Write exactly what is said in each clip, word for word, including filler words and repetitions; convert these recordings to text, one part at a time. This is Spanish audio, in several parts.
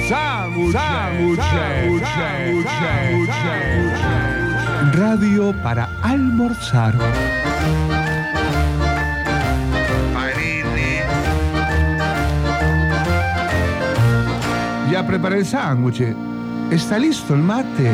sándwich, sándwich, sándwich, radio para almorzar. Ya preparé el sándwich. ¿Está listo el mate?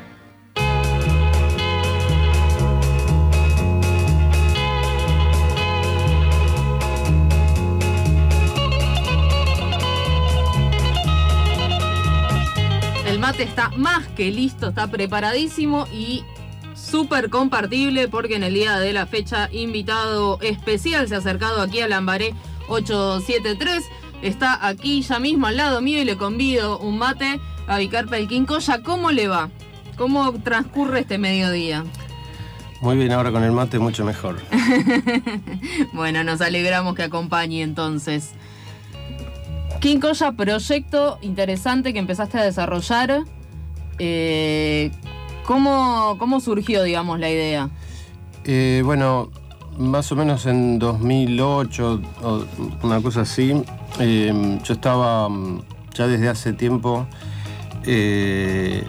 El mate está más que listo, está preparadísimo y súper compartible porque en el día de la fecha invitado especial se ha acercado aquí a Lambaré ochocientos setenta y tres. Está aquí ya mismo al lado mío y le convido un mate a Gaby Quincoya. ¿Cómo le va? ¿Cómo transcurre este mediodía? Muy bien, ahora con el mate mucho mejor. Bueno, nos alegramos que acompañe entonces. Quincoya, proyecto interesante que empezaste a desarrollar. Eh, ¿cómo, ¿Cómo surgió, digamos, la idea? Eh, bueno, más o menos en dos mil ocho, o una cosa así, eh, yo estaba ya desde hace tiempo eh,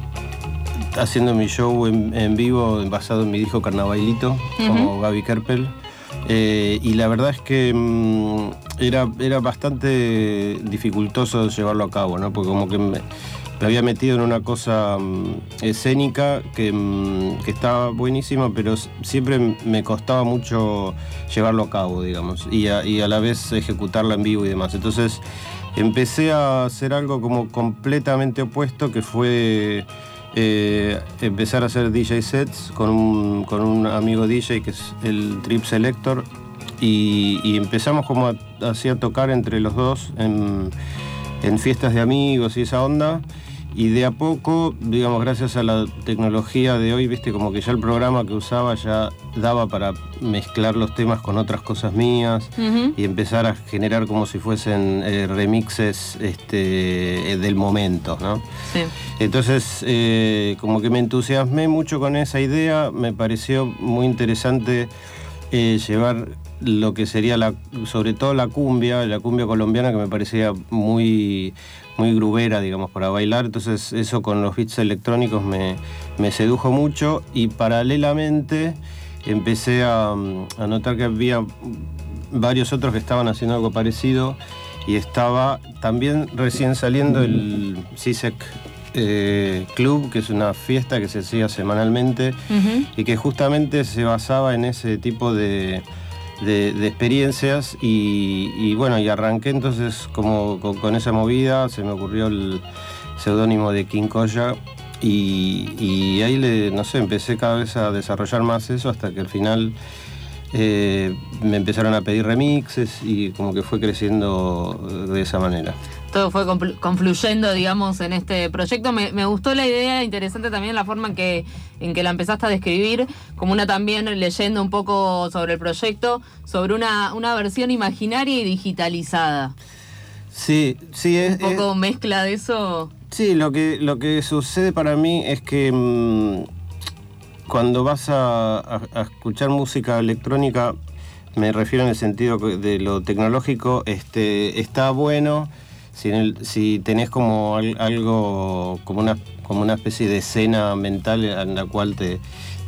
haciendo mi show en, en vivo basado en mi disco Carnavalito, uh-huh. como Gaby Kerpel. Eh, y la verdad es que mmm, era, era bastante dificultoso llevarlo a cabo, ¿no? Porque como que me, me había metido en una cosa mmm, escénica que, mmm, que estaba buenísima, pero siempre me costaba mucho llevarlo a cabo, digamos, y a, y a la vez ejecutarla en vivo y demás. Entonces empecé a hacer algo como completamente opuesto, que fue Eh, empezar a hacer D J sets con un, con un amigo D J que es el Trip Selector y, y empezamos como a, así a tocar entre los dos en, en fiestas de amigos y esa onda, y de a poco, digamos, gracias a la tecnología de hoy, viste, como que ya el programa que usaba ya daba para mezclar los temas con otras cosas mías, uh-huh. y empezar a generar como si fuesen eh, remixes este, eh, del momento, ¿no? Sí. Entonces, eh, como que me entusiasmé mucho con esa idea, me pareció muy interesante eh, llevar lo que sería, la, sobre todo la cumbia, la cumbia colombiana, que me parecía muy, muy grubera, digamos, para bailar. Entonces eso con los beats electrónicos me, me sedujo mucho, y paralelamente empecé a, a notar que había varios otros que estaban haciendo algo parecido, y estaba también recién saliendo el C I S E C Eh, Club, que es una fiesta que se hacía semanalmente, uh-huh. y que justamente se basaba en ese tipo de, de, de experiencias, y, y bueno, y arranqué entonces como con, con esa movida, se me ocurrió el seudónimo de Quincoya, y, y ahí le, no sé, empecé cada vez a desarrollar más eso, hasta que al final eh, me empezaron a pedir remixes, y como que fue creciendo de esa manera. Todo fue confluyendo, digamos, en este proyecto. Me, me gustó la idea, interesante también la forma en que, en que la empezaste a describir, como una también leyendo un poco sobre el proyecto, sobre una, una versión imaginaria y digitalizada. Sí, sí. Es, un poco es, mezcla de eso. Sí, lo que, lo que sucede para mí es que mmm, cuando vas a, a, a escuchar música electrónica, me refiero en el sentido de lo tecnológico, este, está bueno si, en el, si tenés como al, algo, como una, como una especie de escena mental en la cual te,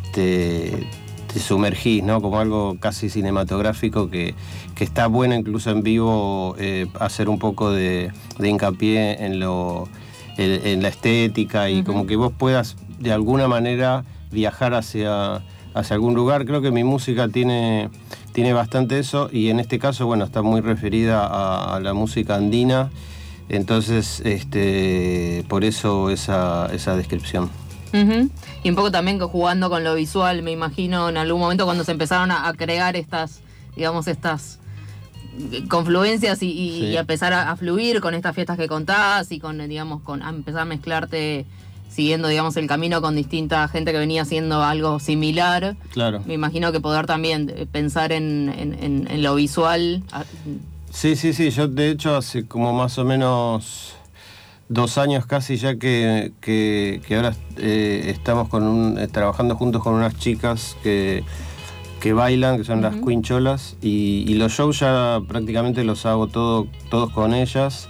te, te sumergís, ¿no? Como algo casi cinematográfico que, que está bueno incluso en vivo, eh, hacer un poco de, de hincapié en, lo, en, en la estética, y uh-huh. como que vos puedas de alguna manera viajar hacia, hacia algún lugar. Creo que mi música tiene, tiene bastante eso, y en este caso, bueno, está muy referida a, a la música andina. Entonces, este, por eso esa, esa descripción. Uh-huh. Y un poco también jugando con lo visual, me imagino, en algún momento cuando se empezaron a, a crear estas, digamos, estas confluencias y, y, sí. y a empezar a, a fluir con estas fiestas que contás, y con, digamos, con a empezar a mezclarte, siguiendo, digamos, el camino con distinta gente que venía haciendo algo similar. Claro. Me imagino que poder también pensar en, en, en, en lo visual. Sí, sí, sí. Yo, de hecho, hace como más o menos dos años casi ya que, que, que ahora eh, estamos con un, eh, trabajando juntos con unas chicas que, que bailan, que son uh-huh. las Quincholas, y, y los shows ya prácticamente los hago todo, todos con ellas.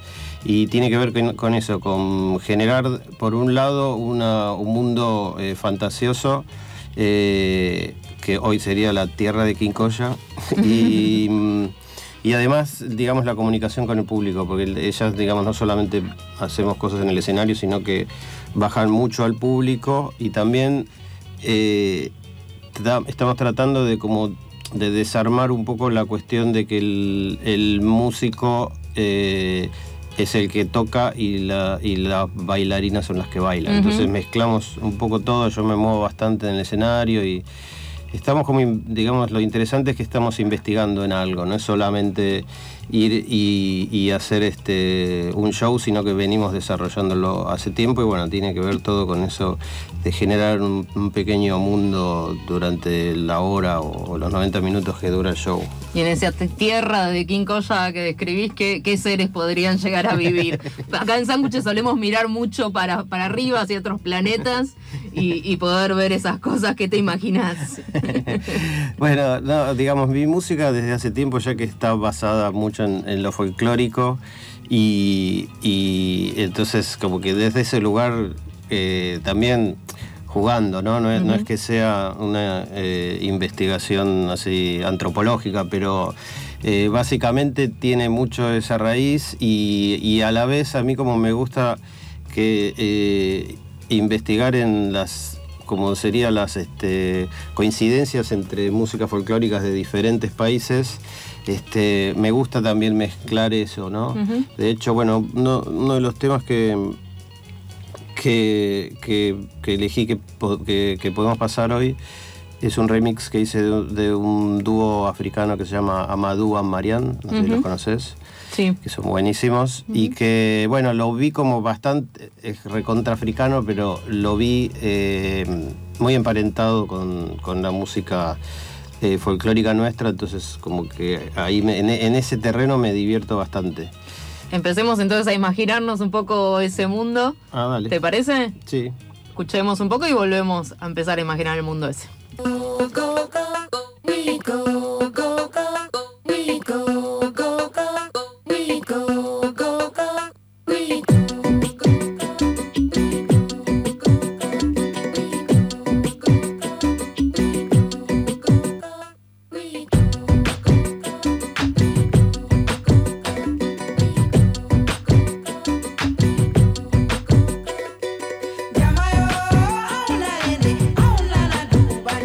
Y tiene que ver con, con eso, con generar, por un lado, una, un mundo eh, fantasioso, eh, que hoy sería la tierra de Quincoya, y, y además, digamos, la comunicación con el público, porque ellas, digamos, no solamente hacemos cosas en el escenario, sino que bajan mucho al público, y también eh, tra- estamos tratando de como de desarmar un poco la cuestión de que el, el músico eh, es el que toca y, la, y las bailarinas son las que bailan. Uh-huh. Entonces mezclamos un poco todo, yo me muevo bastante en el escenario y estamos como, digamos, lo interesante es que estamos investigando en algo, no es solamente ir y, y hacer este un show, sino que venimos desarrollándolo hace tiempo y bueno, tiene que ver todo con eso de generar un, un pequeño mundo durante la hora o, o los noventa minutos que dura el show. Y en esa tierra de Quincoya que describís, ¿qué, qué seres podrían llegar a vivir? Acá en Sándwiches solemos mirar mucho para, para arriba, hacia otros planetas, y, y poder ver esas cosas que te imaginas. Bueno, no, digamos, mi música desde hace tiempo ya que está basada mucho en, en lo folclórico y, y entonces como que desde ese lugar eh, también jugando, ¿no? No es, uh-huh. no es que sea una eh, investigación así antropológica, pero eh, básicamente tiene mucho esa raíz y, y a la vez a mí como me gusta que eh, investigar en las, como serían las este, coincidencias entre músicas folclóricas de diferentes países, este, me gusta también mezclar eso, ¿no? Uh-huh. De hecho, bueno, no, uno de los temas que Que, que, que elegí que, que, que podemos pasar hoy es un remix que hice de, de un dúo africano que se llama Amadou Amarian, no sé uh-huh. si los conoces, sí. que son buenísimos, uh-huh. y que, bueno, lo vi como bastante, es recontra africano, pero lo vi eh, muy emparentado con, con la música eh, folclórica nuestra, entonces como que ahí me, en, en ese terreno me divierto bastante. Empecemos entonces a imaginarnos un poco ese mundo. Ah, dale. ¿Te parece? Sí. Escuchemos un poco y volvemos a empezar a imaginar el mundo ese. Llama yo a una N, a una la tuba.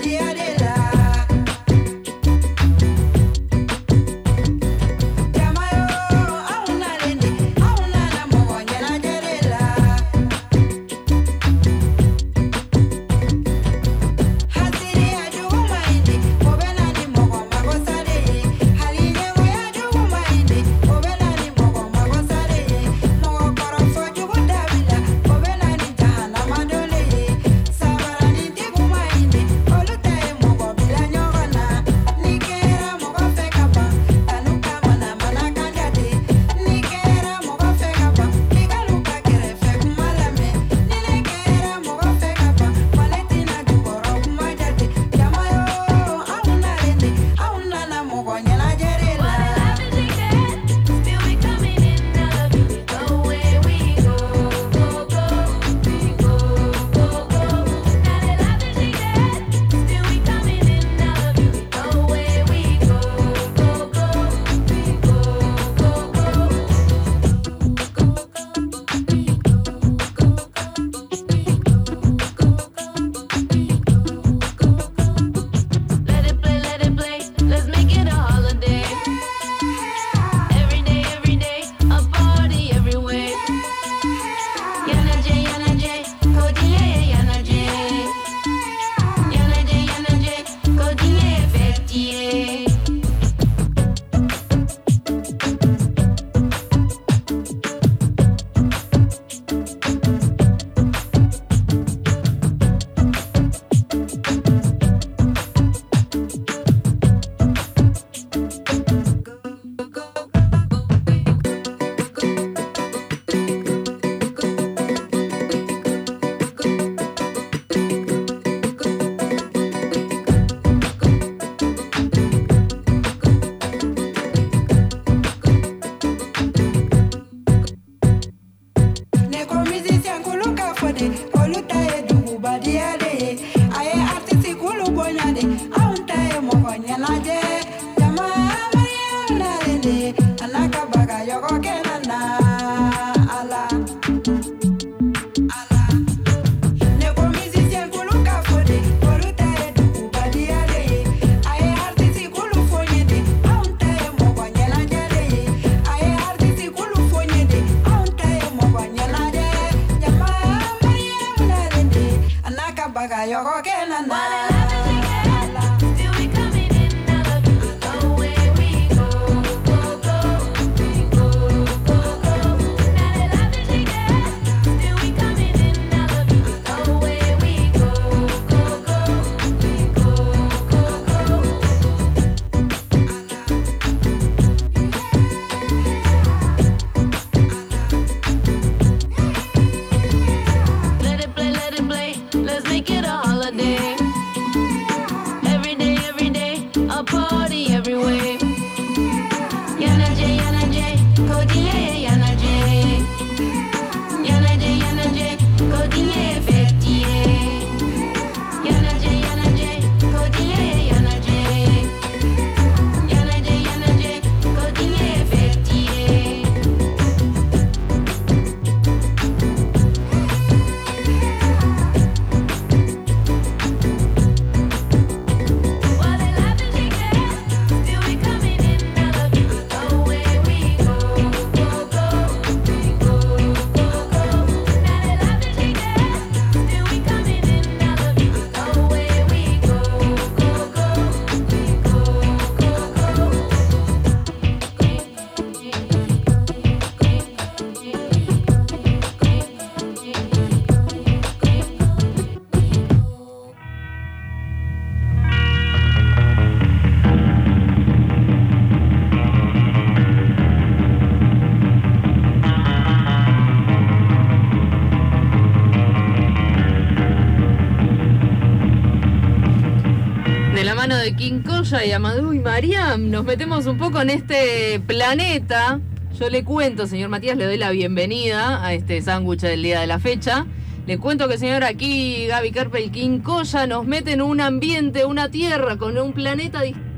De Quincoya y Amadou y Mariam, nos metemos un poco en este planeta. Yo le cuento, señor Matías, le doy la bienvenida a este sándwich del día de la fecha. Le cuento que, señor, aquí Gaby Carpel Quincoya nos mete en un ambiente, una tierra con un planeta distinto.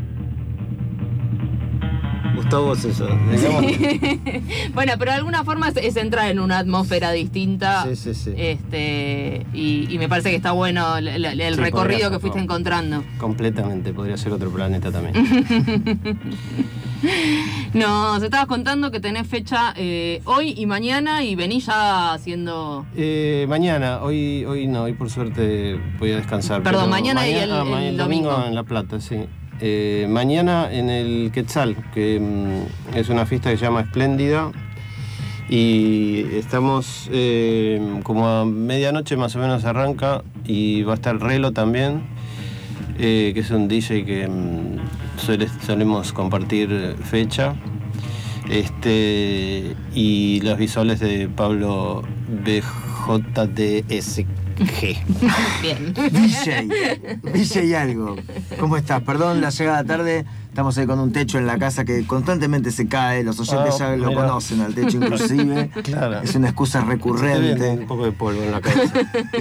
Gustavo vos eso, digamos. Sí. Bueno, pero de alguna forma es, es entrar en una atmósfera distinta. Sí, sí, sí. Este, y, y me parece que está bueno el, el, el Sí, recorrido podría, que fuiste no. encontrando. Completamente, podría ser otro planeta también. No, se estabas contando que tenés fecha eh, hoy y mañana y venís ya haciendo... Eh, mañana, hoy hoy no, hoy por suerte voy a descansar. Perdón, pero mañana y el- ah, el ma- el domingo. domingo en La Plata, sí. Eh, mañana en el Quetzal, que mm, es una fiesta que se llama Espléndida. Y estamos eh, como a medianoche más o menos arranca y va a estar Relo también, eh, que es un D J que mm, suele- solemos compartir fecha. Este, y los visuales de Pablo B J D S G. Bien. D J, D J algo. ¿Cómo estás? Perdón la llegada tarde. Estamos ahí con un techo en la casa que constantemente se cae. Los oyentes Ah, ya lo mira. conocen al techo inclusive. Claro. Es una excusa Te viene recurrente. un poco de polvo en la cabeza.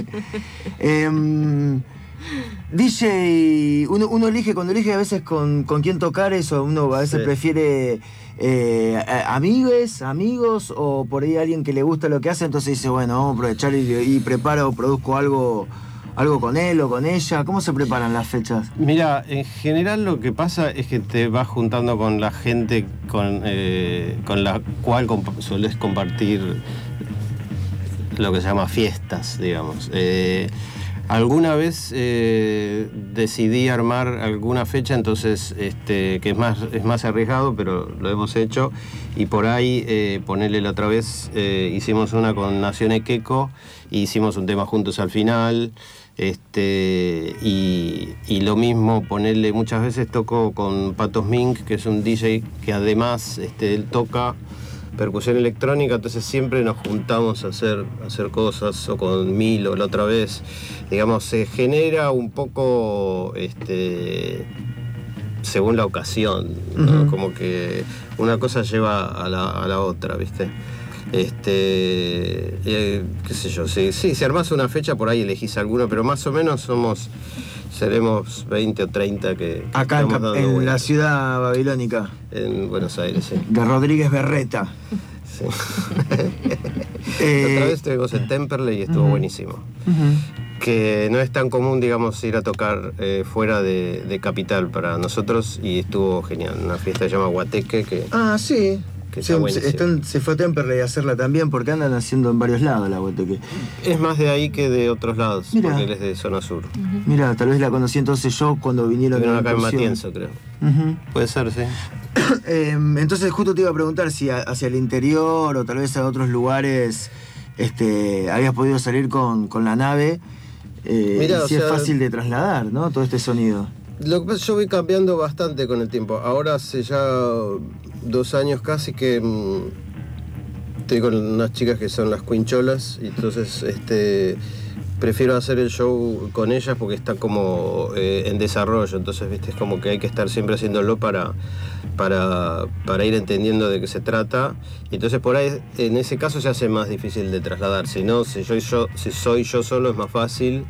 Em, D J, uno, uno elige, cuando elige a veces con, con quién tocar eso, uno a veces Sí. prefiere eh, a- amigues, amigos, o por ahí alguien que le gusta lo que hace, entonces dice, bueno, vamos a aprovechar y, y preparo, produzco algo, algo con él o con ella. ¿Cómo se preparan las fechas? Mira, en general lo que pasa es que te vas juntando con la gente con, eh, con la cual comp- sueles compartir lo que se llama fiestas, digamos. Eh, alguna vez eh, decidí armar alguna fecha, entonces este, que es más, es más arriesgado, pero lo hemos hecho. Y por ahí, eh, ponerle la otra vez, eh, hicimos una con Nación Equeco, y hicimos un tema juntos al final. Este, y, y lo mismo, ponerle, muchas veces toco con Patos Mink, que es un D J que además este, él toca percusión electrónica, entonces siempre nos juntamos a hacer, a hacer cosas, o con Milo la otra vez. Digamos, se genera un poco este, según la ocasión, ¿no? Ujú. Como que una cosa lleva a la, a la otra, ¿viste? Este, eh, qué sé yo, sí, sí, si armás una fecha por ahí elegís alguna, pero más o menos somos, seremos veinte o treinta que Acá en, estamos Cap- dando en la vueltas ciudad babilónica en Buenos Aires, sí. de Rodríguez Berreta. Sí. Eh, Otra vez estuvimos en Temperley y estuvo ujú. buenísimo. Ujú. Que no es tan común, digamos, ir a tocar eh, fuera de, de Capital para nosotros y estuvo genial. Una fiesta que se llama Guateque, que Ah, sí. Que Se, está buenísimo. están- se fue a Temperley a hacerla también porque andan haciendo en varios lados la Guateque. es más de ahí que de otros lados, Mirá. porque él es de zona sur. Mira, tal vez la conocí entonces yo cuando vinieron Vinieron de acá en incursión. Matienzo, creo. Ujú. Puede ser, sí. Eh, entonces justo te iba a preguntar si a- hacia el interior o tal vez a otros lugares este, habías podido salir con, con la nave. Eh, Mirá, y o si es sea- fácil de trasladar, ¿no? Todo este sonido. Lo que pasa es que yo voy cambiando bastante con el tiempo. Ahora hace ya dos años casi que mm, estoy con unas chicas que son las Quincholas y entonces este, prefiero hacer el show con ellas porque está como eh, en desarrollo. Entonces, viste, es como que hay que estar siempre haciéndolo para, para, para ir entendiendo de qué se trata. Y entonces por ahí, en ese caso, se hace más difícil de trasladar. Si no, si, yo, yo, si soy yo solo es más fácil.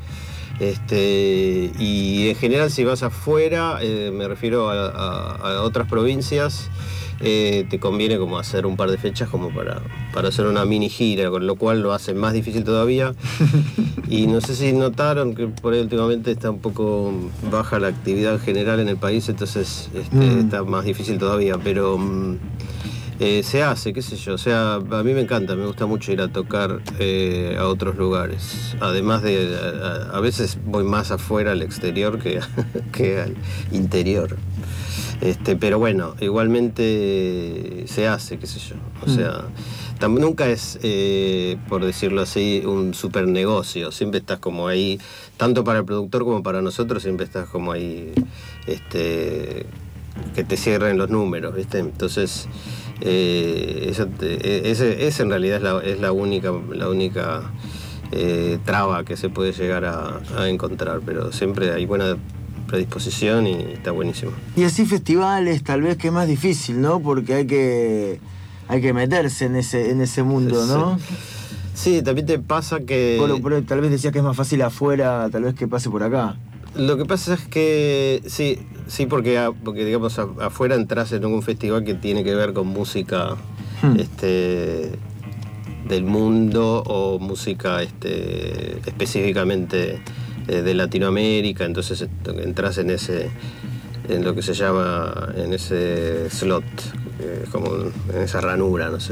Este, y en general si vas afuera, eh, me refiero a, a- a otras provincias, eh, te conviene como hacer un par de fechas como para, para hacer una mini gira, con lo cual lo hace más difícil todavía. Y no sé si notaron que por ahí últimamente está un poco baja la actividad en general en el país, entonces este, Mm. está más difícil todavía, pero... mm, eh, se hace, qué sé yo, o sea, a mí me encanta, me gusta mucho ir a tocar eh, a otros lugares. Además de, a, a veces voy más afuera al exterior que, que al interior. Este, pero bueno, igualmente se hace, qué sé yo. O sea, tam- nunca es, eh, por decirlo así, un super negocio. Siempre estás como ahí, tanto para el productor como para nosotros, siempre estás como ahí, este, que te cierren los números, ¿viste? Entonces, eh, eso te- ese, ese en realidad es la, es la única, la única eh, traba que se puede llegar a, a encontrar, pero siempre hay buena predisposición y está buenísimo. Y así festivales, tal vez que es más difícil, ¿no? Porque hay que, hay que meterse en ese, en ese mundo, ¿no? Sí, también te pasa que... Bueno, pero tal vez decías que es más fácil afuera, tal vez que pase por acá. Lo que pasa es que sí, sí, porque, a- porque digamos a- afuera entras en un festival que tiene que ver con música Hmm. este, del mundo o música este, específicamente eh, de Latinoamérica, entonces eh, entras en ese, en lo que se llama, en ese slot, eh, como en esa ranura, no sé.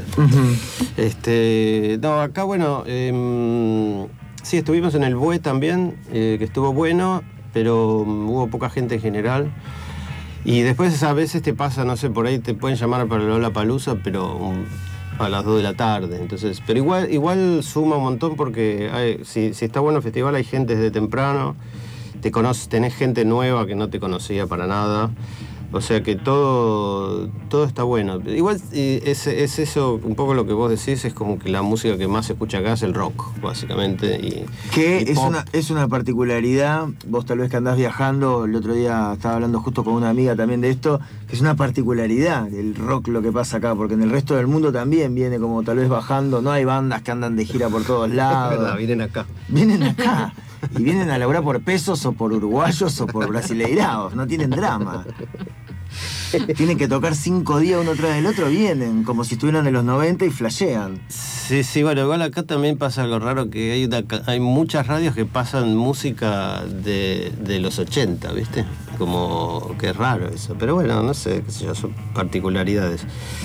Este, no, acá bueno, em, sí, estuvimos en el B U E también, eh, que estuvo bueno, pero um, hubo poca gente en general. Y después a veces te pasa, no sé, por ahí te pueden llamar para el Lollapalooza, pero um, a las dos de la tarde. Entonces, pero igual, igual suma un montón porque hay- si, si está bueno el festival hay gente desde temprano, te conoces, tenés gente nueva que no te conocía para nada. O sea que todo, todo está bueno. Igual eh, es, es eso, un poco lo que vos decís, es como que la música que más se escucha acá es el rock, básicamente. Y, Que y es pop. una, es una particularidad, vos tal vez que andás viajando, el otro día estaba hablando justo con una amiga también de esto, que es una particularidad del rock lo que pasa acá, porque en el resto del mundo también viene como tal vez bajando, no hay bandas que andan de gira por todos Es lados. verdad, vienen acá. Vienen acá y vienen a laburar por pesos o por uruguayos o por brasileirados, no tienen drama. Tienen que tocar cinco días uno tras del otro, vienen como si estuvieran en los noventa y flashean. Sí, sí, bueno, igual acá también pasa algo raro, que hay, una ca- hay muchas radios que pasan música de, de los ochenta, ¿viste? Como que es raro eso, pero bueno, no sé, qué sé yo, son particularidades.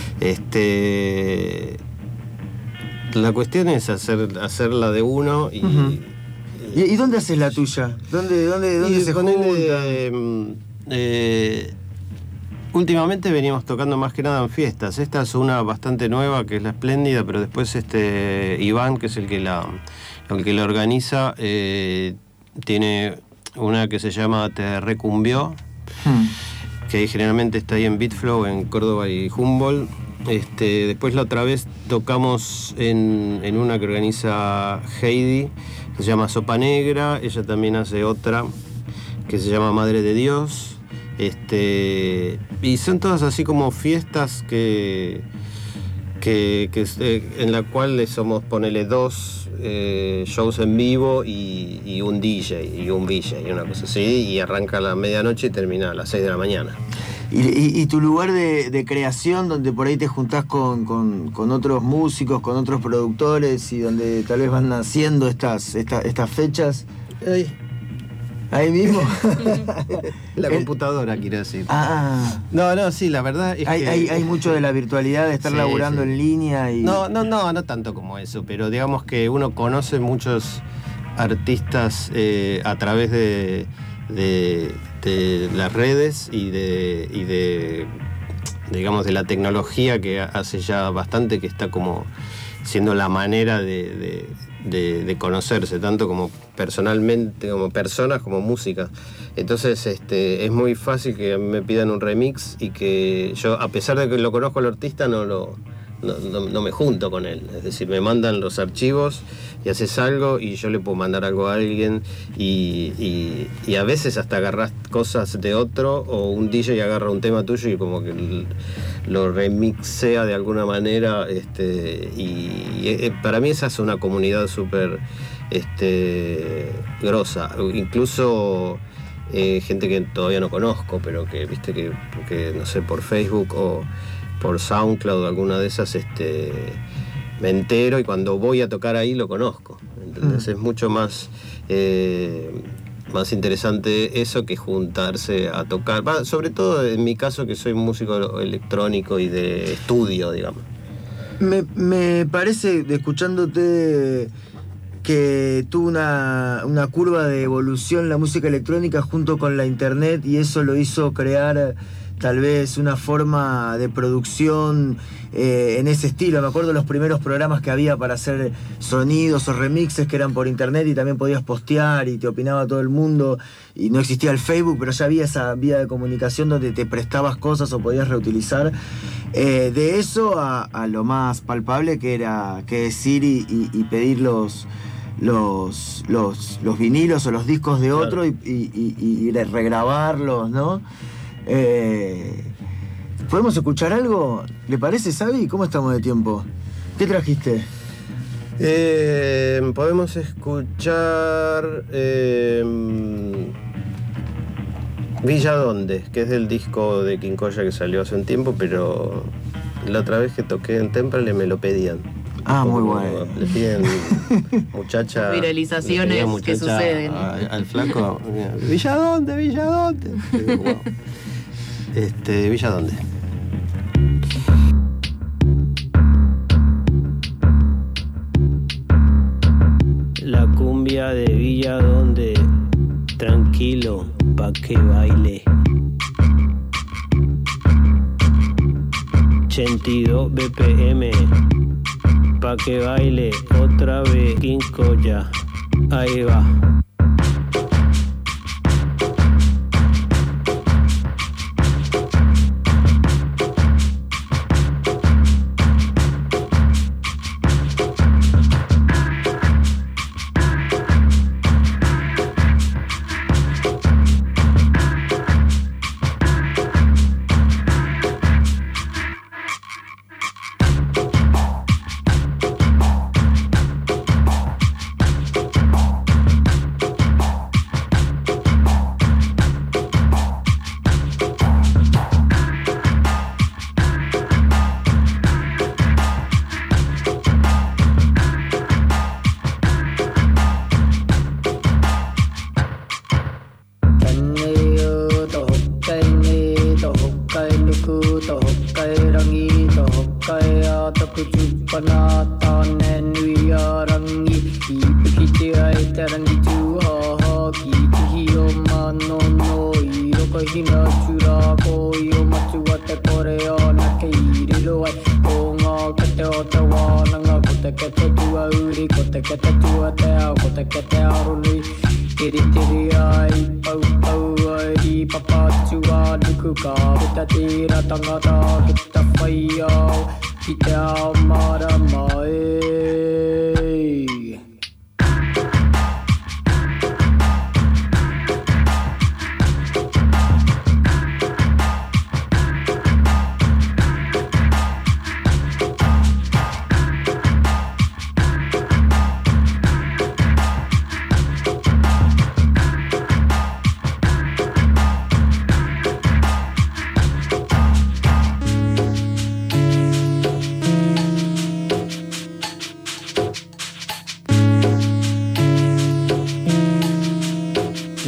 Este... La cuestión es hacer, hacerla de uno y... Ujú. ¿Y, y dónde haces la tuya? ¿Dónde, dónde, dónde y se ponele, juntan? eh, últimamente venimos tocando más que nada en fiestas. Esta es una bastante nueva, que es La Espléndida, pero después este Iván, que es el que la, el que la organiza, eh, tiene una que se llama Te Recumbió, Hmm. que ahí generalmente está ahí en Beatflow, en Córdoba y Humboldt. Este, después la otra vez tocamos en, en una que organiza Heidi, que se llama Sopa Negra. Ella también hace otra que se llama Madre de Dios. Este, y son todas así como fiestas que, que, que eh, en la cual somos, ponele, dos eh, shows en vivo y, y un D J y un V J y una cosa así, y arranca a la medianoche y termina a las seis de la mañana. ¿Y, y, y tu lugar de, de creación, donde por ahí te juntás con, con, con otros músicos, con otros productores y donde tal vez van naciendo estas, esta, estas fechas? Ay. ¿Ahí mismo? La El- computadora, quiero decir. Ah, No, no, sí, la verdad es hay, que... hay, hay mucho de la virtualidad, de estar Sí, laburando sí. en línea y... No, no, no, no tanto como eso, pero digamos que uno conoce muchos artistas eh, a través de, de, de las redes y de, y de, digamos, de la tecnología que hace ya bastante, que está como siendo la manera de, de, de, de conocerse, tanto como personalmente, como personas, como música. Entonces este, es muy fácil que me pidan un remix y que yo, a pesar de que lo conozco al artista, no lo... No, no, no me junto con él, es decir, me mandan los archivos y haces algo y yo le puedo mandar algo a alguien y, y, y a veces hasta agarras cosas de otro o un D J agarra un tema tuyo y como que l- lo remixea de alguna manera, este, y, y, eh, para mí esa es una comunidad súper este, grosa, incluso eh, gente que todavía no conozco, pero que viste que, que no sé, por Facebook o por SoundCloud, alguna de esas, este, me entero y cuando voy a tocar ahí lo conozco. ¿Entendés? Mm. Es mucho más, eh, más interesante eso que juntarse a tocar. Va, sobre todo en mi caso, que soy músico electrónico y de estudio, digamos. Me, me parece, de escuchándote, que tuvo una, una curva de evolución la música electrónica junto con la internet y eso lo hizo crear tal vez una forma de producción eh, en ese estilo. Me acuerdo los primeros programas que había para hacer sonidos o remixes que eran por internet y también podías postear y te opinaba todo el mundo y no existía el Facebook, pero ya había esa vía de comunicación donde te prestabas cosas o podías reutilizar. Eh, de eso a, a lo más palpable que era que decir y, y, y pedir los, los, los, los vinilos o los discos de otro. Claro. y, y, y, y regrabarlos, ¿no? Eh, ¿Podemos escuchar algo? ¿Le parece, Xavi? ¿Cómo estamos de tiempo? ¿Qué trajiste? Eh, podemos escuchar eh, Villa Donde, que es del disco de Quincoya que salió hace un tiempo, pero la otra vez que toqué en Temple me lo pedían. Ah, muy Como bueno. Le piden muchacha. Viralizaciones le pedían que muchacha suceden. a- al flaco. mira, Villa Donde, Villa Donde. Y digo, wow. Este, Villa Donde. La cumbia de Villa Donde, tranquilo, pa' que baile. ochenta y dos B P M, pa' que baile otra vez Quincoya. Ahí va.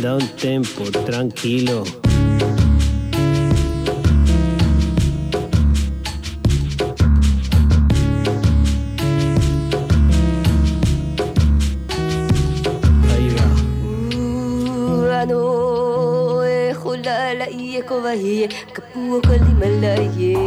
Da un tempo, tranquilo. Ahí va. Ano e khulala ye ko vahi kapu ko limalaye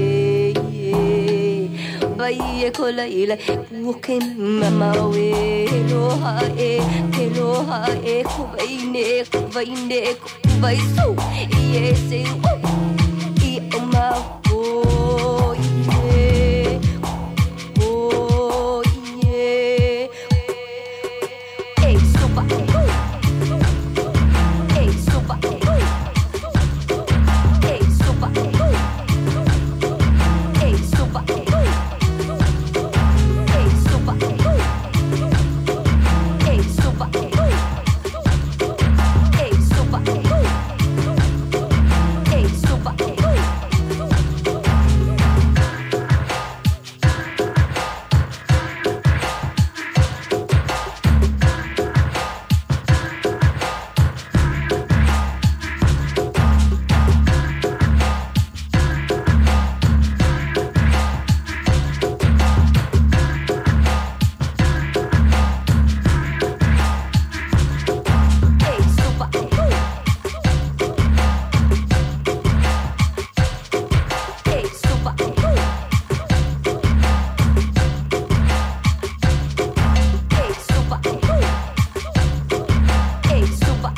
vahi ko la ila uken mama we lo ha e ke lo ha e ko vaine ko vaine ko vai su ye se i oma o ye o ye e so va Hey, super. Hey, super. Hey, super. Hey, super. Hey, super. Hey, super. Hey, super. Hey, super. Hey, super. Hey, super. Hey, super.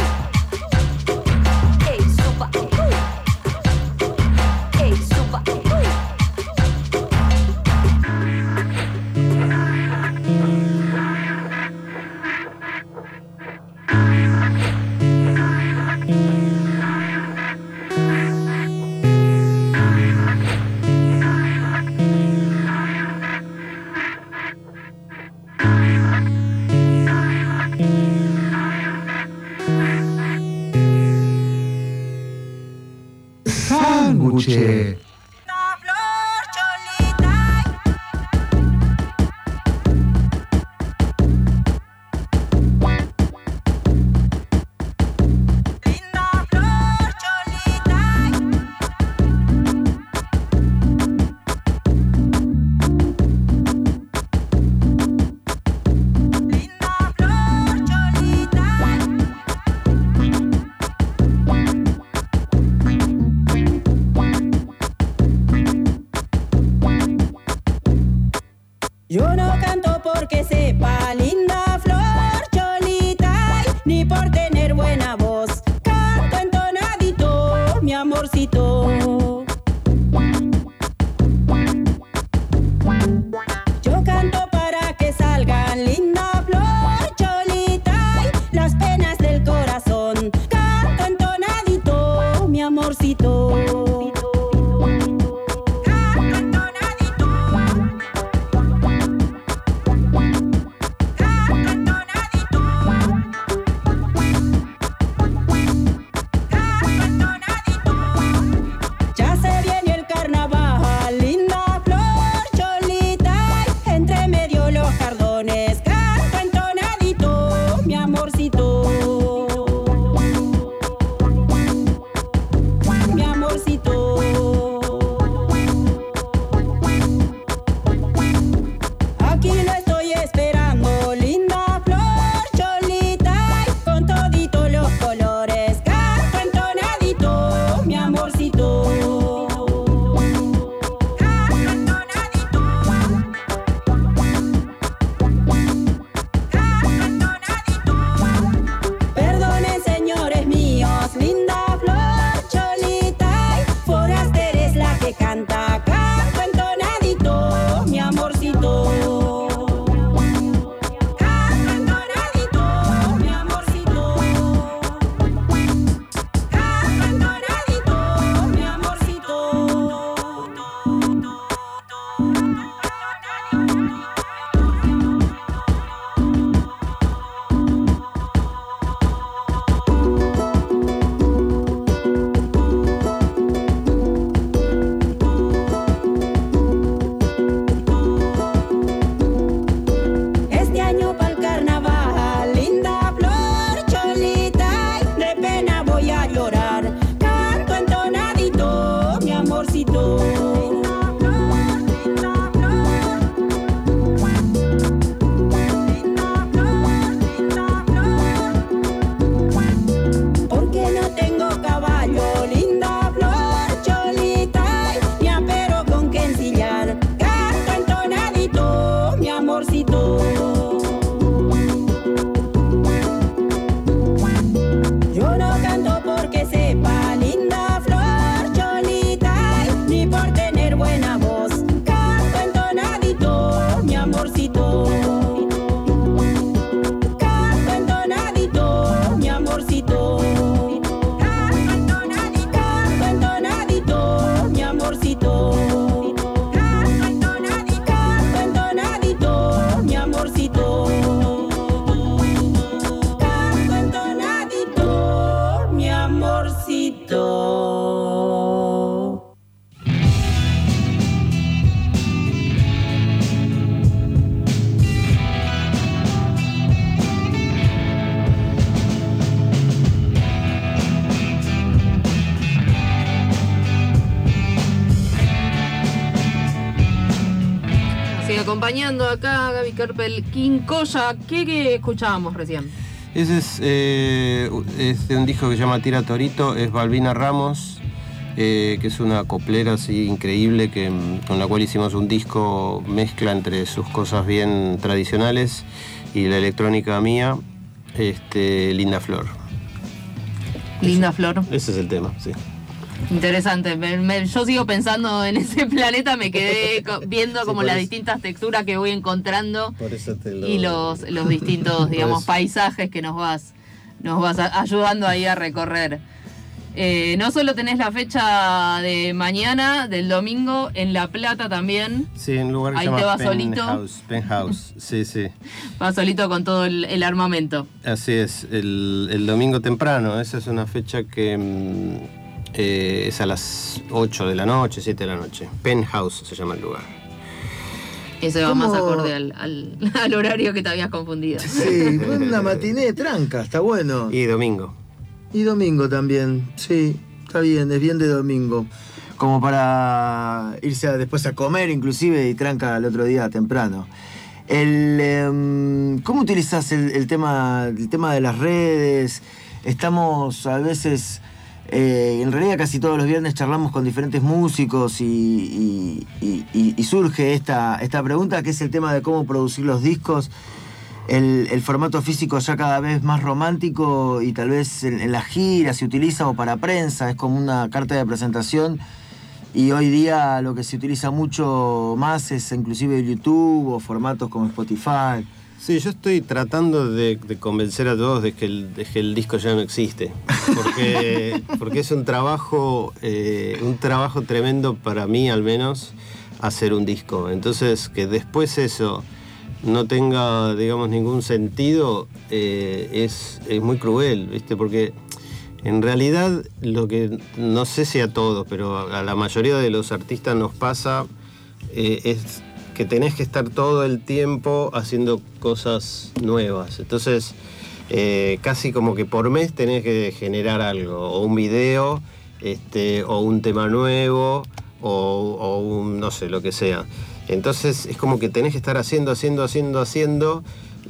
Hey, super. Hey, super. Sándwich. Yo no canto porque sepa linda flor cholita, ni por tener buena voz. Canto entonadito, mi amorcito. Yo canto para que salgan linda flor cholita, las penas del corazón. Canto entonadito, mi amorcito. Canto entonadito. acompañando acá, Gaby Kerpel, Quincoya. ¿Qué, qué escuchábamos recién? Ese es, eh, es de un disco que se llama Tira Torito, es Balbina Ramos, eh, que es una coplera así increíble que, con la cual hicimos un disco mezcla entre sus cosas bien tradicionales y la electrónica mía, este, Linda Flor. Linda Flor. Ese es el tema, sí. Interesante. Me, me, yo sigo pensando en ese planeta, me quedé co- viendo Sí, como por las eso. distintas texturas que voy encontrando Por eso te lo... y los, los distintos, digamos, eso. paisajes que nos vas, nos vas a- ayudando ahí a recorrer. Eh, no solo tenés la fecha de mañana, del domingo, en La Plata también. Sí, en un lugar que Ahí se te llama vas solito. Penthouse. Penthouse, sí, sí. Vas solito con todo el, el armamento. Así es, el, el domingo temprano. Esa es una fecha que mm, eh, es a las ocho de la noche, siete de la noche. Penthouse se llama el lugar. Ese va ¿Cómo? más acorde al, al, al horario que te habías confundido. Sí, una matiné tranca, está bueno. Y domingo. Y domingo también, sí, está bien, es bien de domingo. Como para irse a- después a comer inclusive y tranca el otro día temprano. El, em, ¿Cómo utilizas el, el tema, el tema de las redes? Estamos a veces, eh, en realidad casi todos los viernes charlamos con diferentes músicos y, y- y- y- y surge esta, esta pregunta que es el tema de cómo producir los discos. El, el formato físico ya cada vez más romántico y tal vez en, en las giras se utiliza o para prensa, es como una carta de presentación y hoy día lo que se utiliza mucho más es inclusive YouTube o formatos como Spotify. Sí, yo estoy tratando de, de convencer a todos de que, el, de que el disco ya no existe. Porque, porque es un trabajo, eh, un trabajo tremendo para mí al menos, hacer un disco. Entonces, que después eso no tenga, digamos, ningún sentido, eh, es, es muy cruel, ¿viste? Porque en realidad lo que, no sé si a todos, pero a la mayoría de los artistas nos pasa, eh, es que tenés que estar todo el tiempo haciendo cosas nuevas. Entonces, eh, casi como que por mes tenés que generar algo, o un video, este, o un tema nuevo, o, o un, no sé, lo que sea. Entonces es como que tenés que estar haciendo, haciendo, haciendo, haciendo,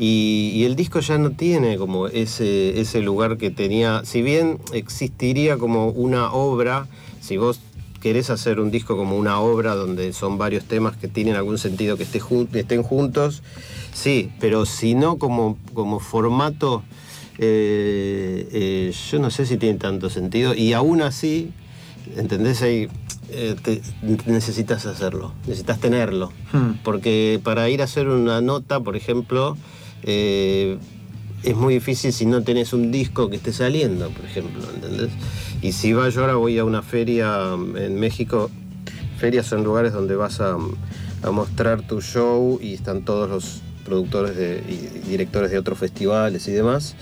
y, y el disco ya no tiene como ese, ese lugar que tenía. Si bien existiría como una obra, si vos querés hacer un disco como una obra donde son varios temas que tienen algún sentido que, esté jun- que estén juntos, sí, pero si no como, como formato, eh, eh, yo no sé si tiene tanto sentido, y aún así, ¿entendés? Ahí, eh, te, necesitas hacerlo, necesitas tenerlo, Hmm. porque para ir a hacer una nota, por ejemplo, eh, es muy difícil si no tenés un disco que esté saliendo, por ejemplo, ¿entendés? Y si va, yo ahora voy a una feria en México. Ferias son lugares donde vas a, a mostrar tu show y están todos los productores de, y directores de otros festivales y demás.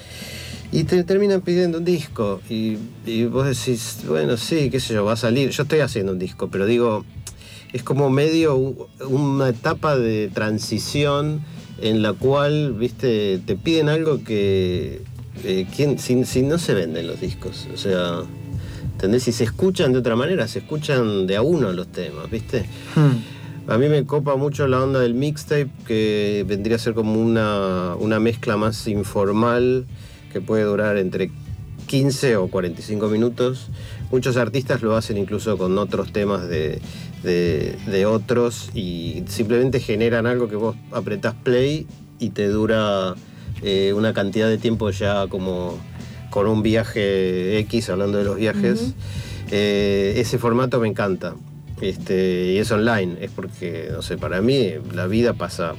Y te terminan pidiendo un disco. Y, y vos decís, bueno, sí, qué sé yo, va a salir. Yo estoy haciendo un disco, pero digo, es como medio u- una etapa de transición en la cual, viste, te piden algo que... Eh, ¿quién, si, si no se venden los discos, o sea, ¿entendés? Si se escuchan de otra manera, se escuchan de a uno los temas, ¿viste? Hmm. A mí me copa mucho la onda del mixtape, que vendría a ser como una, una mezcla más informal, que puede durar entre quince o cuarenta y cinco minutos. Muchos artistas lo hacen incluso con otros temas de, de, de otros, y simplemente generan algo que vos apretás play y te dura eh, una cantidad de tiempo ya como con un viaje X, hablando de los viajes. Uh-huh. Eh, ese formato me encanta. Este, y es online, es porque, no sé, para mí la vida pasa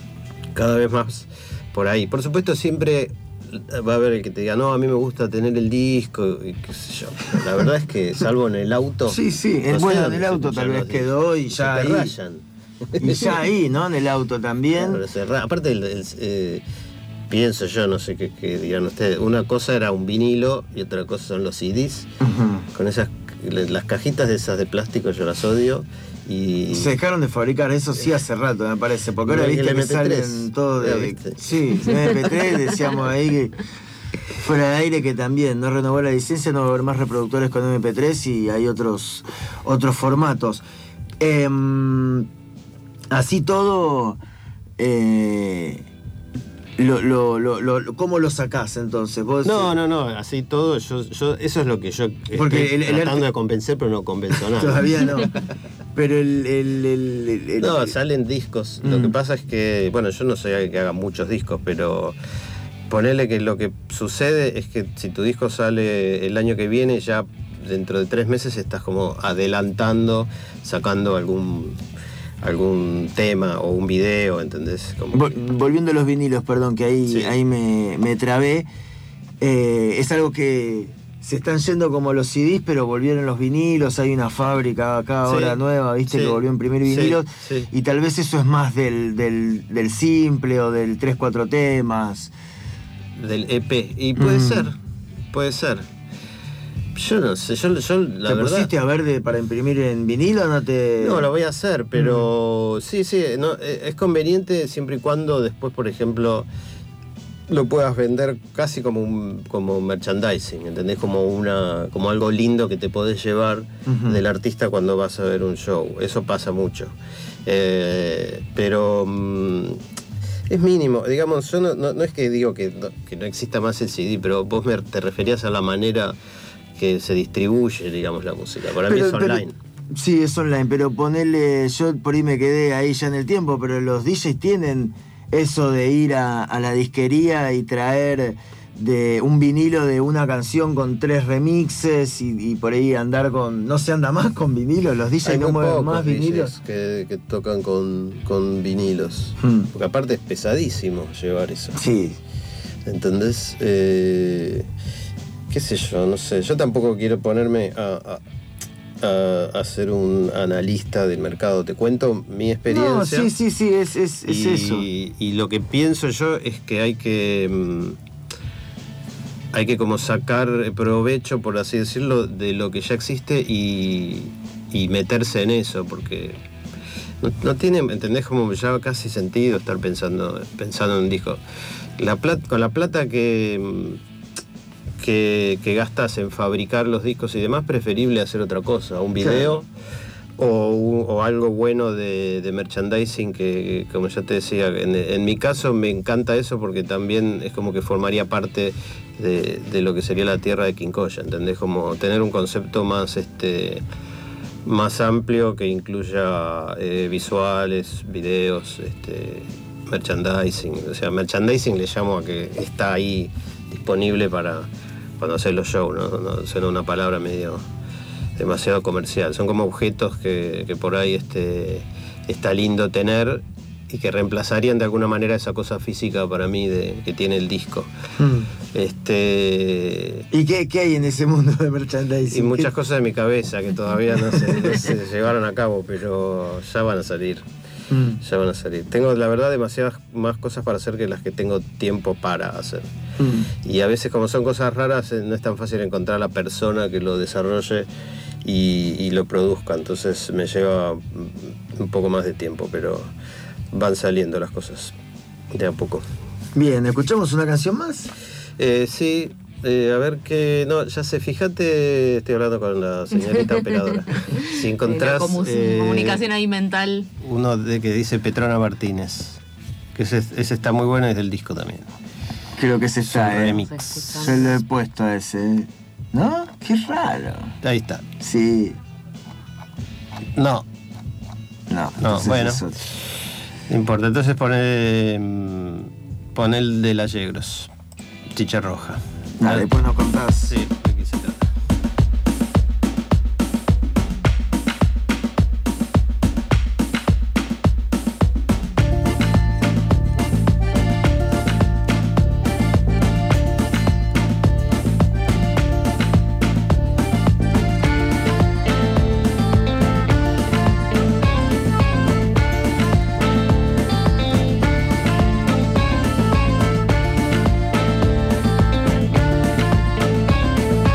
cada vez más por ahí. Por supuesto, siempre va a haber el que te diga, no, a mí me gusta tener el disco y qué sé yo. Pero la verdad es que, salvo en el auto... Sí, sí, no es sé bueno, en dónde el se auto escuchan tal vez los discos. quedó y Se ya te ahí. rayan. Y ya ahí, ¿no? En el auto también. Claro, se ra- Aparte, el, el, eh, pienso yo, no sé qué, qué dirán ustedes, una cosa era un vinilo y otra cosa son los C Ds. Uh-huh. Con esas, las cajitas de esas de plástico yo las odio. Y se dejaron de fabricar, eso sí hace rato me parece, porque ahora el viste M que P tres. salen todo Ya de... viste. Sí, M P tres, decíamos ahí que fuera de aire que también no renovó la licencia, no va a haber más reproductores con M P tres y hay otros, otros formatos. Eh, así todo, Eh, lo, lo, lo, lo, ¿Cómo lo sacás entonces? ¿Vos, No, no, no, así todo, yo, yo, eso es lo que yo Porque estoy el- el tratando arte- de convencer, pero no convenzo a nadie. Todavía no. Pero el... el, el, el- el- No, salen discos. Lo Mm. que pasa es que, bueno, yo no soy alguien que haga muchos discos, pero ponele que lo que sucede es que si tu disco sale el año que viene, ya dentro de tres meses estás como adelantando, sacando algún algún tema o un video, ¿entendés? Como Vol- que- volviendo a los vinilos, perdón, que ahí, Sí. ahí me, me trabé. Eh, es algo que se están yendo como los C Ds, pero volvieron los vinilos. Hay una fábrica acá Sí. ahora nueva, viste, Sí. que volvió a imprimir Sí, vinilos. sí. Y tal vez eso es más del, del, del simple o del tres cuatro temas. del E P. Y puede Mm. ser, puede ser. Yo no sé, yo, yo la ¿Te verdad... pusiste a ver de, para imprimir en vinilo o no te...? No, lo voy a hacer, pero Mm. sí, sí, no, eh, es conveniente siempre y cuando después, por ejemplo, lo puedas vender casi como un como merchandising, ¿entendés? Como una como algo lindo que te podés llevar Ujú. del artista cuando vas a ver un show. Eso pasa mucho. Eh, pero mm, es mínimo. Digamos, yo no, no, no es que digo que no, que no exista más el C D, pero vos me, te referías a la manera que se distribuye, digamos, la música. Para mí Pero- es pero- online. Sí, es online, pero ponele, yo por ahí me quedé ahí ya en el tiempo, pero los D Js tienen eso de ir a, a la disquería y traer de un vinilo de una canción con tres remixes y, y por ahí andar con... ¿No se anda más con vinilos? ¿Los D Js Hay no muy mueven pocos más D Js vinilos? que, que tocan con, con vinilos. Hmm. Porque aparte es pesadísimo llevar eso. Sí. ¿Entendés? Eh, qué sé yo, no sé. Yo tampoco quiero ponerme a, a, a, a ser un analista del mercado. Te cuento mi experiencia. No, sí, sí, sí, es, es, es y, eso. y lo que pienso yo es que hay que mm, hay que como sacar provecho, por así decirlo, de lo que ya existe y, y meterse en eso, porque no, no tiene, ¿entendés? Como ya casi sentido estar pensando pensando en un disco. La plata, con la plata que, mm, que, que gastas en fabricar los discos y demás, preferible hacer otra cosa, un video. O, un- o algo bueno de, de merchandising que, como ya te decía, en, en mi caso me encanta eso porque también es como que formaría parte de, de lo que sería la tierra de Quincoya, ¿entendés? Como tener un concepto más este más amplio que incluya eh, visuales, videos, este, merchandising. O sea, merchandising le llamo a que está ahí disponible para cuando haces los shows, ¿no? No suena una palabra medio demasiado comercial. Son como objetos que, que por ahí este, está lindo tener y que reemplazarían de alguna manera esa cosa física para mí de, que tiene el disco. Mm. Este, ¿Y qué, qué hay en ese mundo de merchandising? y muchas ¿Qué- cosas de mi cabeza que todavía no se, no se llevaron a cabo, pero ya van a salir. Mm. Ya van a salir. Tengo, la verdad, demasiadas más cosas para hacer que las que tengo tiempo para hacer. Mm. Y a veces, como son cosas raras, eh, no es tan fácil encontrar a la persona que lo desarrolle y, y lo produzca. Entonces me lleva mm, un poco más de tiempo, pero van saliendo las cosas de a poco. Bien, ¿escuchamos una canción más? Eh, sí, eh, a ver qué... No, ya sé, fíjate, estoy hablando con la señorita operadora. Si encontrás... La comu- eh, comunicación ahí mental. uno de que dice Petrona Martínez, que ese, ese está muy bueno y es del disco también. Creo que se Es un está, ¿eh? remix. Yo lo he puesto a ese. ¿No? Qué raro. Ahí está. Sí. No, No, No, entonces bueno. es otro. no importa. Entonces pone, mm, pone el de las Yegros, Chicha Roja. Dale, después nos contás. Sí, de qué se trata. Thank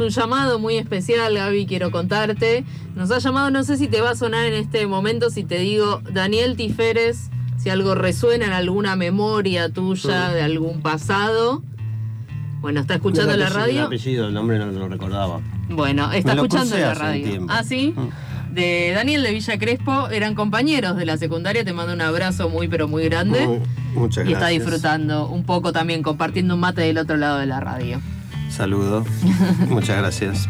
un llamado muy especial, Gaby, quiero contarte. Nos ha llamado, no sé si te va a sonar en este momento, si te digo Daniel Tiferes, si algo resuena en alguna memoria tuya de algún pasado. Bueno, ¿está escuchando El la apellido- radio? El apellido, el nombre no lo recordaba. Bueno, está Me lo escuchando cursé la hace un radio. tiempo. ¿Ah, sí? Mm. De Daniel de Villa Crespo, eran compañeros de la secundaria, te mando un abrazo muy pero muy grande. Muy- muchas Y está gracias. disfrutando un poco también, compartiendo un mate del otro lado de la radio. Saludo. Muchas gracias.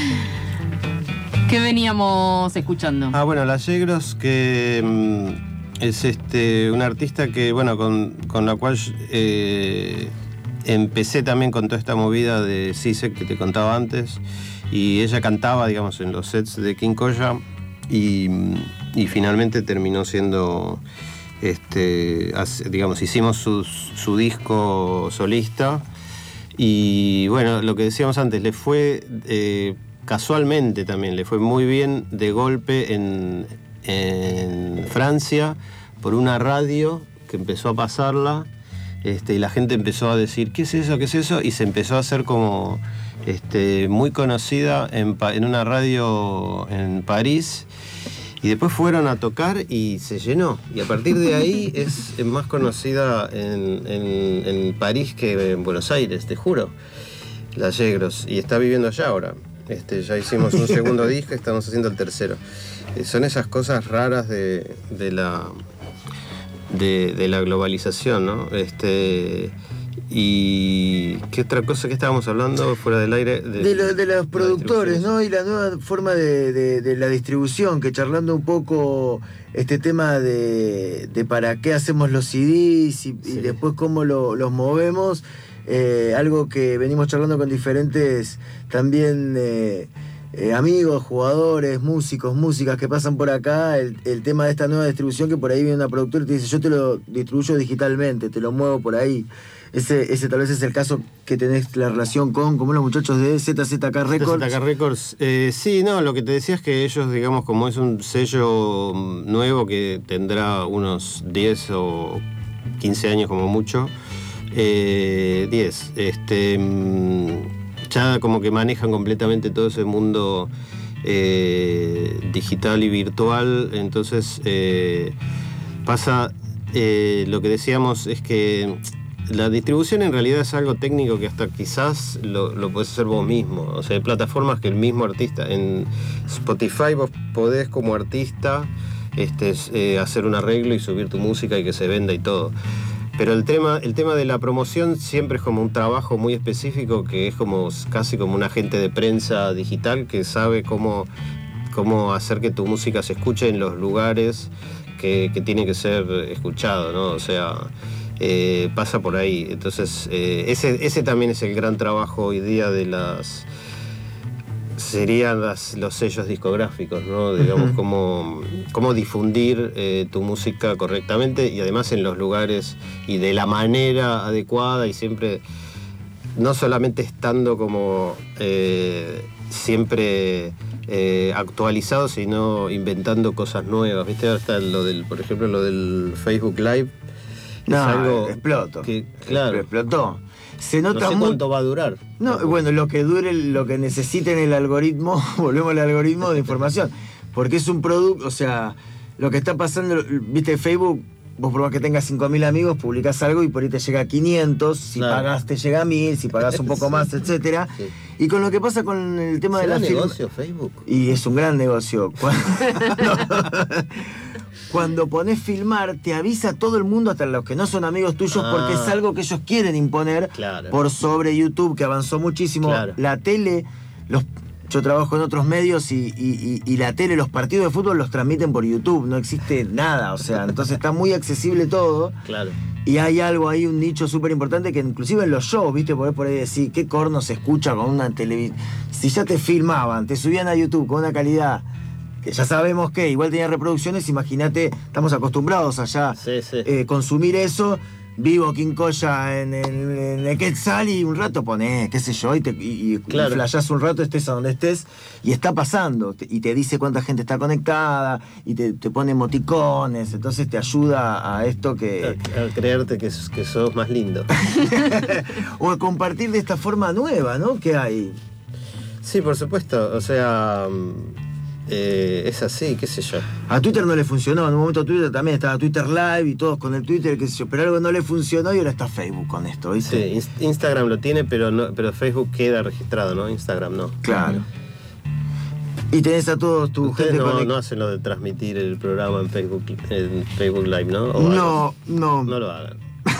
¿Qué veníamos escuchando? Ah, bueno, La Yegros, que mm, es este un artista que, bueno, con, con la cual eh, empecé también con toda esta movida de Sisek que te contaba antes. Y ella cantaba, digamos, en los sets de King Koya. Y, y finalmente terminó siendo, este, hace- digamos, hicimos su, su disco solista. Y bueno, lo que decíamos antes, le fue eh, casualmente también, le fue muy bien de golpe en, en Francia por una radio que empezó a pasarla, este, y la gente empezó a decir, ¿qué es eso? ¿Qué es eso? Y se empezó a hacer como este, muy conocida en, Pa- en una radio en París. Y después fueron a tocar y se llenó. Y a partir de ahí es más conocida en, en- en París que en Buenos Aires, te juro. La Yegros. Y está viviendo allá ahora. Este, ya hicimos un segundo disco y estamos haciendo el tercero. Eh, son esas cosas raras de, de la de, de la globalización, ¿no? Este, y ¿qué otra cosa que estábamos hablando fuera del aire? De, lo- de los la productores, distribución. ¿no? Y la nueva forma de, de- de la distribución, que charlando un poco este tema de, de para qué hacemos los C Ds y, y Sí. después cómo lo- los movemos, eh, algo que venimos charlando con diferentes también eh, eh, amigos, jugadores, músicos, músicas que pasan por acá, el, el tema de esta nueva distribución, que por ahí viene una productora y te dice, yo te lo distribuyo digitalmente, te lo muevo por ahí. Ese, ese tal vez es el caso que tenés la relación con, como los muchachos de Z Z K Records. Z Z K Records. Eh, sí, no, lo que te decía es que ellos, digamos, como es un sello nuevo que tendrá unos diez o quince años como mucho, eh, diez, este, mm, ya como que manejan completamente todo ese mundo eh, digital y virtual, entonces eh, pasa, eh, lo que decíamos es que la distribución en realidad es algo técnico que hasta quizás lo, lo podés hacer vos mismo. O sea, hay plataformas que el mismo artista. En Spotify vos podés como artista este, eh, hacer un arreglo y subir tu música y que se venda y todo. Pero el tema, el tema de la promoción siempre es como un trabajo muy específico que es como casi como un agente de prensa digital que sabe cómo, cómo hacer que tu música se escuche en los lugares que, que tiene que ser escuchado, ¿no? O sea, eh, pasa por ahí. Entonces, eh, ese, ese también es el gran trabajo hoy día de las... serían las, los sellos discográficos, ¿no? Digamos, Ujú. cómo, cómo difundir eh, tu música correctamente y además en los lugares y de la manera adecuada y siempre, no solamente estando como eh, siempre eh, actualizado, sino inventando cosas nuevas. ¿Viste? Ahora está lo del, por ejemplo, lo del Facebook Live. No, es algo exploto. que, claro, Explotó. Se no nota sé mucho. cuánto va a durar. No, bueno, lo que dure, lo que necesiten el algoritmo, volvemos al algoritmo de información. Porque es un producto, o sea, lo que está pasando, viste, Facebook, vos probás que tengas cinco mil amigos, publicás algo y por ahí te llega a quinientos, si Claro. pagás te llega a mil, si pagás un poco Sí. más, etcétera. Sí. Y con lo que pasa con el tema de ¿Será la firma. negocio Facebook? Y es un gran negocio. Cuando, cuando pones filmar, te avisa todo el mundo, hasta los que no son amigos tuyos, Ah. porque es algo que ellos quieren imponer Claro. por sobre YouTube, que avanzó muchísimo. Claro. La tele, los, yo trabajo en otros medios y, y- y- y la tele, los partidos de fútbol los transmiten por YouTube, no existe nada, o sea, entonces está muy accesible todo. Claro. Y hay algo ahí, un nicho súper importante que inclusive en los shows, ¿viste? Podés por ahí decir, ¿qué corno se escucha con una televisión? Si ya te filmaban, te subían a YouTube con una calidad que ya sabemos que igual tenía reproducciones, imagínate, estamos acostumbrados allá Sí, sí. eh, consumir eso, vivo King Koya en el, en el Quetzal y un rato ponés, qué sé yo, y, te, y, y Claro. flashás un rato, estés a donde estés, y está pasando, te- y te dice cuánta gente está conectada, y te, te pone emoticones, entonces te ayuda a esto que... A, a creerte que, s- que sos más lindo. o a compartir de esta forma nueva, ¿no? Que hay. Sí, por supuesto. O sea, eh, es así, qué sé yo. A Twitter no le funcionó, en un momento Twitter también estaba Twitter Live y todos con el Twitter, qué sé yo, pero algo no le funcionó y ahora está Facebook con esto, ¿viste? Sí, Instagram lo tiene, pero no, pero Facebook queda registrado, ¿no? Instagram no. Claro. Y tenés a todos tu Ustedes gente no, conect- no hacen lo de transmitir el programa en Facebook, en Facebook Live, ¿no? O No, algo. no. No lo hagan.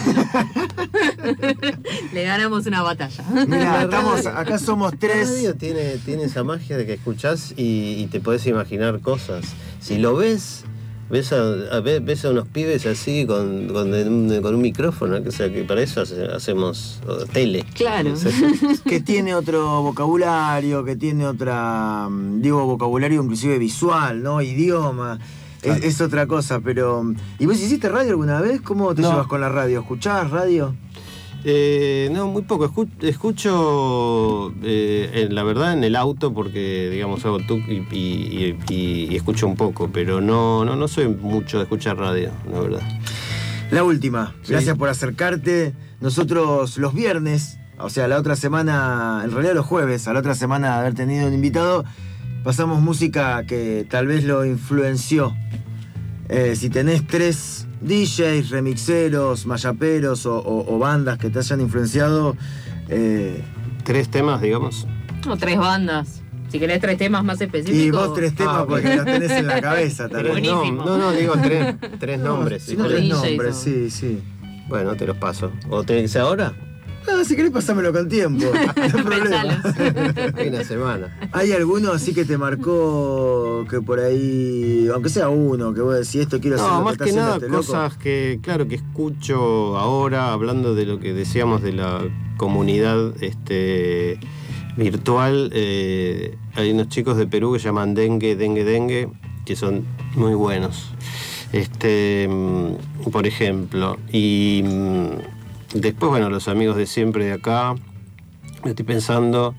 Le ganamos una batalla. Mirá, estamos, acá somos La tres. radio tiene, tiene esa magia de que escuchás y, y te podés imaginar cosas. Si lo ves, ves a, a- ves, ves a unos pibes así con, con, un, con un micrófono, que, o sea, que para eso hace- hacemos o, tele. Claro. O sea, Que tiene otro vocabulario, que tiene otra, mm, digo, vocabulario inclusive visual, ¿no? Idioma. Es, es otra cosa, pero... ¿Y vos hiciste radio alguna vez? ¿Cómo te No. llevas con la radio? ¿Escuchás radio? Eh, no, muy poco. Escu- escucho, eh, en- la verdad, en el auto porque, digamos, hago tuk y, y- y- y escucho un poco, pero no, no, no soy mucho de escuchar radio, la verdad. La última. Sí. Gracias por acercarte. Nosotros los viernes, o sea, la otra semana, en realidad los jueves, a la otra semana de haber tenido un invitado, pasamos música que tal vez lo influenció. Eh, si tenés tres D Js, remixeros, mayaperos o, o- o bandas que te hayan influenciado, eh, Tres temas, digamos. O tres bandas. Si querés tres temas más específicos. y vos tres temas Ah, ok. porque los tenés en la cabeza tal Tres vez. Buenísimo. nom- no, no, digo tres, tres nombres. Si sí, no tres- tres D Js nombres, son. sí, sí. Bueno, te los paso. ¿O tiene que ser ahora? Ah, si querés pasámelo con tiempo, no hay problema. Hay una semana. ¿Hay alguno así que te marcó que por ahí, aunque sea uno, que vos decís esto quiero hacer No, lo más que que está nada haciendo este loco"? cosas que, claro, que escucho ahora, hablando de lo que decíamos de la comunidad este, virtual. Eh, hay unos chicos de Perú que se llaman Dengue, Dengue, Dengue, que son muy buenos. Este, mm, por ejemplo. Y mm, después, bueno, los amigos de siempre de acá. Estoy pensando...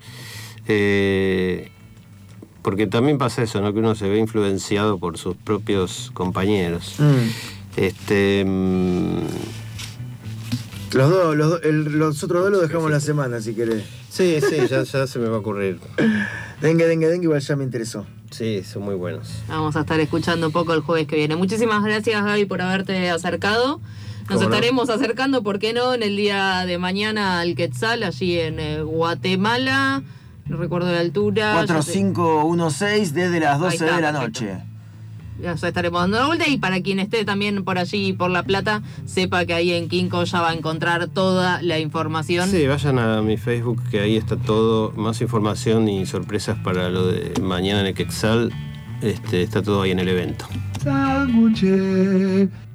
eh, porque también pasa eso, ¿no? Que uno se ve influenciado por sus propios compañeros. Mm. Este. mm, Los dos, los, dos- el- los otros dos los dejamos la semana si querés. Sí, sí, ya, ya se me va a ocurrir. Dengue, dengue, dengue, igual ya me interesó. Sí, son muy buenos. Vamos a estar escuchando un poco el jueves que viene. Muchísimas gracias, Gaby, por haberte acercado. Nos ¿Cómo no? estaremos acercando, ¿por qué no?, en el día de mañana al Quetzal, allí en eh, Guatemala. No recuerdo la altura. cuatro Ya te- cinco uno seis desde las doce Ahí está, de la perfecto. noche. Ya estaremos dando la vuelta y para quien esté también por allí, por La Plata, sepa que ahí en Quinco ya va a encontrar toda la información. Sí, vayan a mi Facebook, que ahí está todo, más información y sorpresas para lo de mañana en el Quetzal. Este, está todo ahí en el evento. Sándwiches.